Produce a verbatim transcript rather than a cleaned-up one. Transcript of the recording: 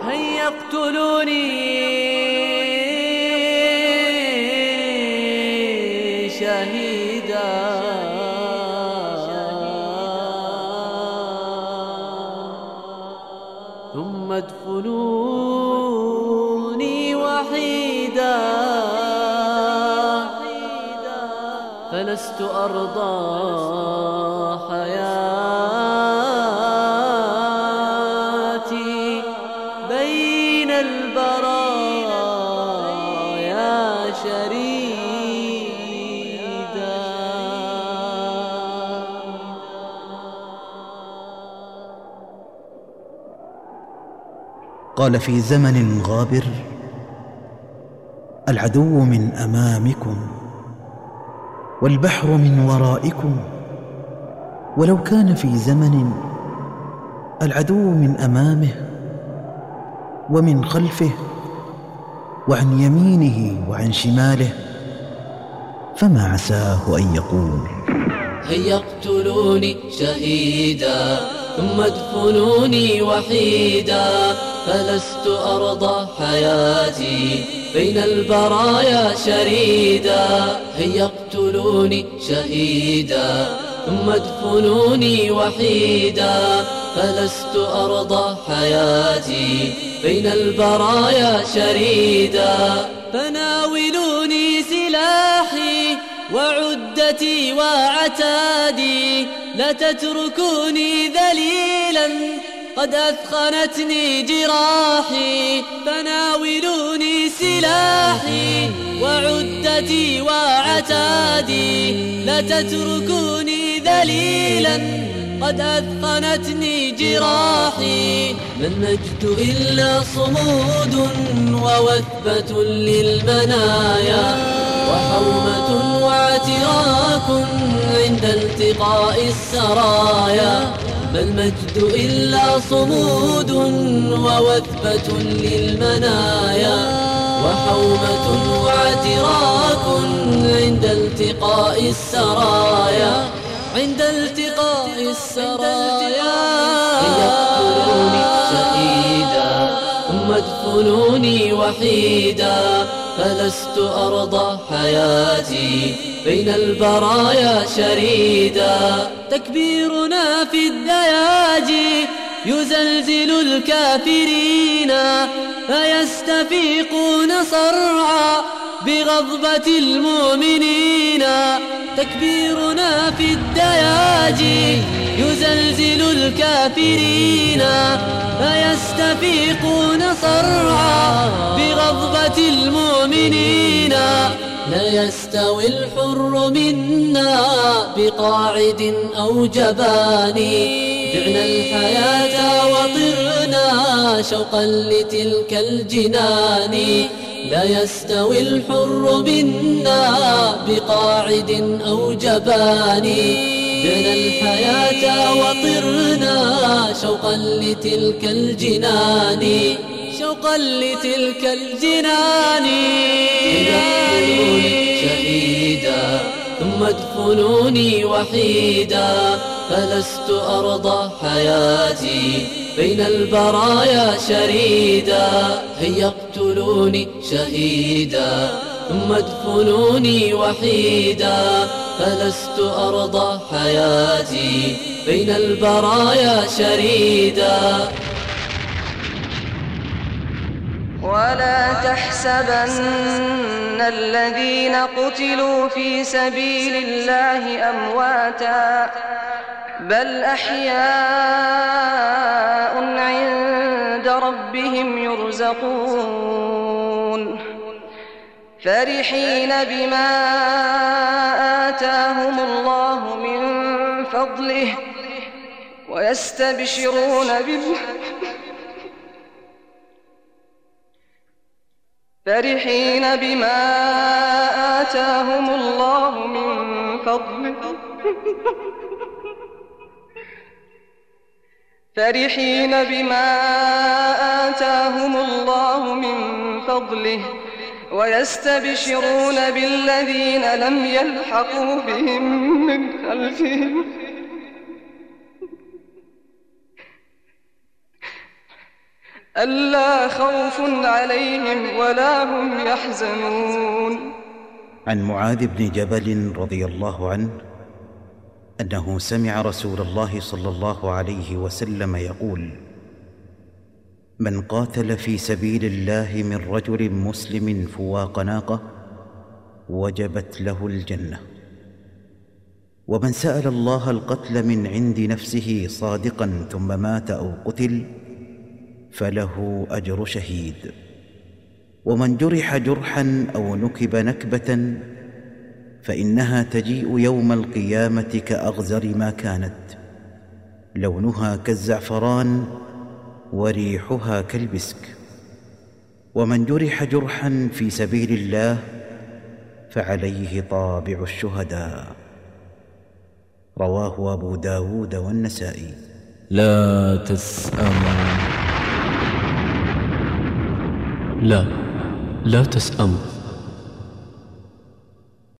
هيا اقتلوني شهيدا ثم ادفنوني وحيدا، فلست أرضى حياتي بين البرايا شريدا. قال في زمن غابر: العدو من أمامكم والبحر من ورائكم. ولو كان في زمن العدو من أمامه ومن خلفه وعن يمينه وعن شماله، فما عساه أن يقول: هيا اقتلوني شهيدا ثم ادفنوني وحيدا، فلست أرضى حياتي بين البرايا شريدا. هيا اقتلوني شهيدا ثم ادفنوني وحيدا، فلست أرضى حياتي بين البرايا شريدا. فناولوني سلاحي وعدتي وعتادي، لا تتركوني ذليلا قد أثخنتني جراحي. فناولوني سلاحي وعدتي وعتادي، لا تتركوني ذليلا قد أثخنتني جراحي. ما المجد إلا صمود ووثبة للمنايا، وحومة واعتراك عند التقاء السرايا. ما المجد إلا صمود ووثبة للمنايا، وحومة واعتراك عند التقاء السرايا. عند التقاء السرايا يقتلوني شهيدا ثم ادفنوني وحيدا، فلست أرضى حياتي بين البرايا شريدا. تكبيرنا في الدياجي يزلزل الكافرين، فيستفيقون صرعا بغضبة المؤمنين. تكبيرنا في الدياجي يزلزل الكافرين، فيستفيقون صرعا بغضبة المؤمنين. لا يستوي الحر منا بقاعد أو جباني، بعنا الحياة وطرنا شوقا لتلك الجنان. لا يستوي الحر منا بقاعد أو جباني، بعنا الحياة وطرنا شوقا لتلك الجنان. شوقا لتلك الجنان. اقتلوني شهيدا ثم ادفنوني وحيدا، فلست أرضى حياتي بين البرايا شريدا. هيا اقتلوني شهيدا ثم ادفنوني وحيدا، فلست أرضى حياتي بين البرايا شريدا. ولا تحسبن الذين قتلوا في سبيل الله أمواتا، بل أحياء عند ربهم يرزقون، فرحين بما آتاهم الله من فضله ويستبشرون بالله فرحين بما آتاهم الله من فضله فرحين بما آتاهم الله من فضله ويستبشرون بالذين لم يلحقوا بهم من خلفهم ألا خوف عليهم ولا هم يحزنون. عن معاذ بن جبل رضي الله عنه أنه سمع رسول الله صلى الله عليه وسلم يقول: من قاتل في سبيل الله من رجل مسلم فواق ناقة وجبت له الجنة، ومن سأل الله القتل من عند نفسه صادقا ثم مات أو قتل فله أجر شهيد، ومن جرح جرحا أو نكب نكبة فإنها تجيء يوم القيامة كأغزر ما كانت، لونها كالزعفران وريحها كالمسك. ومن جرح جرحا في سبيل الله فعليه طابع الشهداء. رواه أبو داود والنسائي. لا تسأموا، لا لا تسأموا